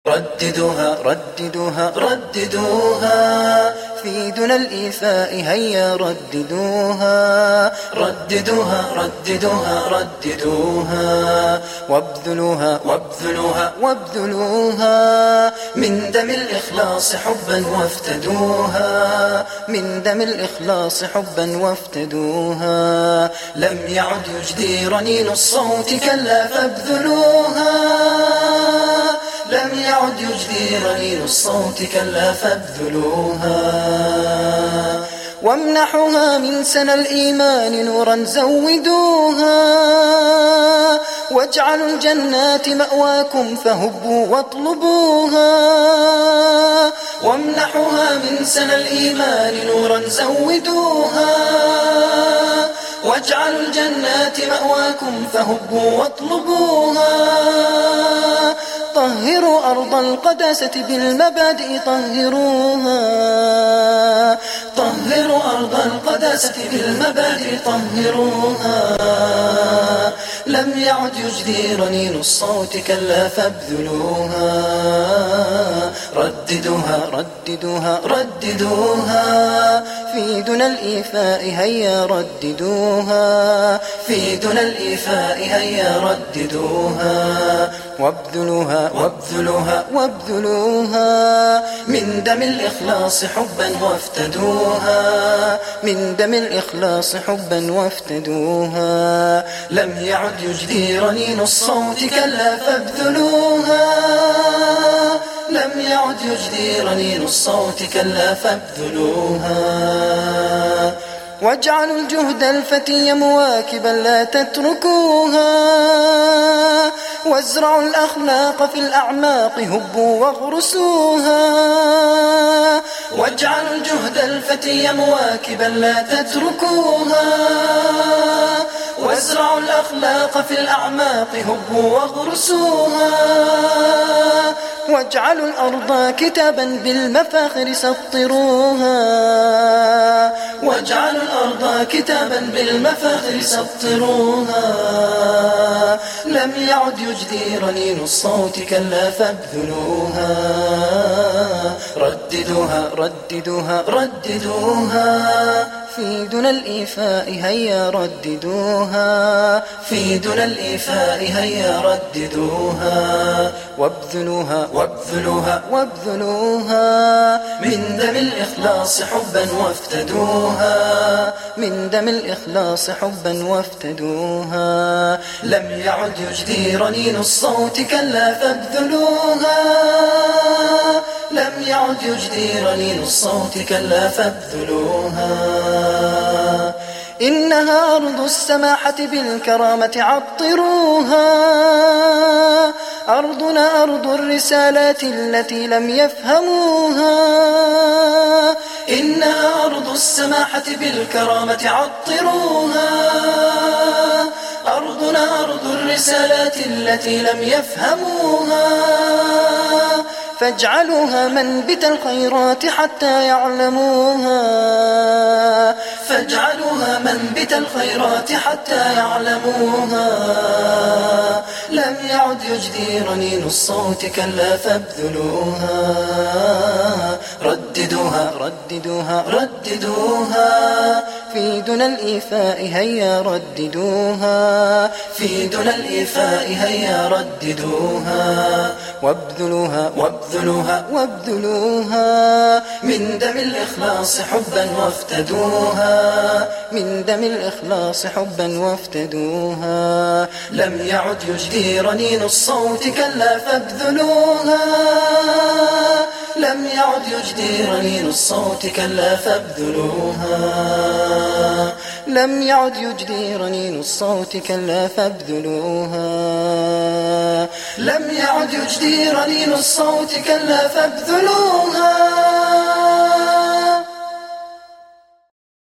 رددوها رددوها رددوها في دون الإيفاء هيا رددوها رددوها رددوها رددوها وابذلوها وابذلوها وابذلوها من دم الإخلاص حبا وافتدوها من دم الإخلاص حبا وافتدوها لم يعد يجدي رنين الصوت كلا فابذلوها لم يعد يجدي رنين الصوت كلا فابذلوها وامنحوها من سنى الإيمان نورا زودوها واجعلوا الجنات مأواكم فهبوا واطلبوها وامنحوها من سنى الإيمان نورا زودوها واجعلوا الجنات مأواكم فهبوا واطلبوها طهروا أرض القداسة بالمبادئ طهروها طهروا أرض القداسة بالمبادئ طهروها لم يعد يجدي رنين الصوت كلا فابذلوها رددوها رددوها رددوها في دون الإيفاء هيا رددوها في دون الإيفاء هيا رددوها وابذلوها وابذلوها وابذلوها من دم الإخلاص حبا وافتدوها من دم الإخلاص حبا وافتدوها لم يعد يجدي رنين الصوت كلا فابذلوها لم يعد يجدي رنين الصوت كلا فابذلوها واجعلوا الجهد الفتي مواكبا لا تتركوها وازرعوا الأخلاق في الأعماق هبوا واغرسوها واجعلوا الجهد الفتي مواكبا لا تتركوها وازرعوا الأخلاق في الأعماق هبوا واغرسوها واجعلوا الأرض كتابا بالمفاخر سطروها واجعلوا الأرض كتابا بالمفاخر سطروها لم يعد يجدي رنين الصوت كلا فابذلوها رددوها رددوها رددوها في دون الإيفاء هيا رددوها في دون الإيفاء هيا رددوها وابذلوها وابذلوها وابذلوها من دم الإخلاص حبا وافتدوها من دم الإخلاص حبا وافتدوها لم يعد يجدي رنين الصوت كلا فابذلوها لم يعد يجدي رنين الصوت كلا فابذلوها إنها أرض السماحة بالكرامة عطروها أرضنا أرض الرسالات التي لم يفهموها إنها أرض السماحة بالكرامة عطروها أرضنا أرض الرسالات التي لم يفهموها فاجعلوها منبت الخيرات حتى يعلموها فاجعلوها منبت الخيرات حتى يعلموها لم يعد يجدي رنين الصوت كلا فابذلوها رددوها رددوها رددوها في دون الإيفاء هيا رددوها في دون الإيفاء هيا رددوها وابذلوها وابذلوها وابذلوها من دم الإخلاص حبا وافتدوها من دم الإخلاص حبا وافتدوها لم يعد يجدي رنين الصوت كلا فابذلوها لم يعد يجدي رنين الصوت كلا فابذلوها لم يعد يجدي رنين الصوت كلا فابذلوها لم يعد يجدي رنين الصوت كلا فابذلوها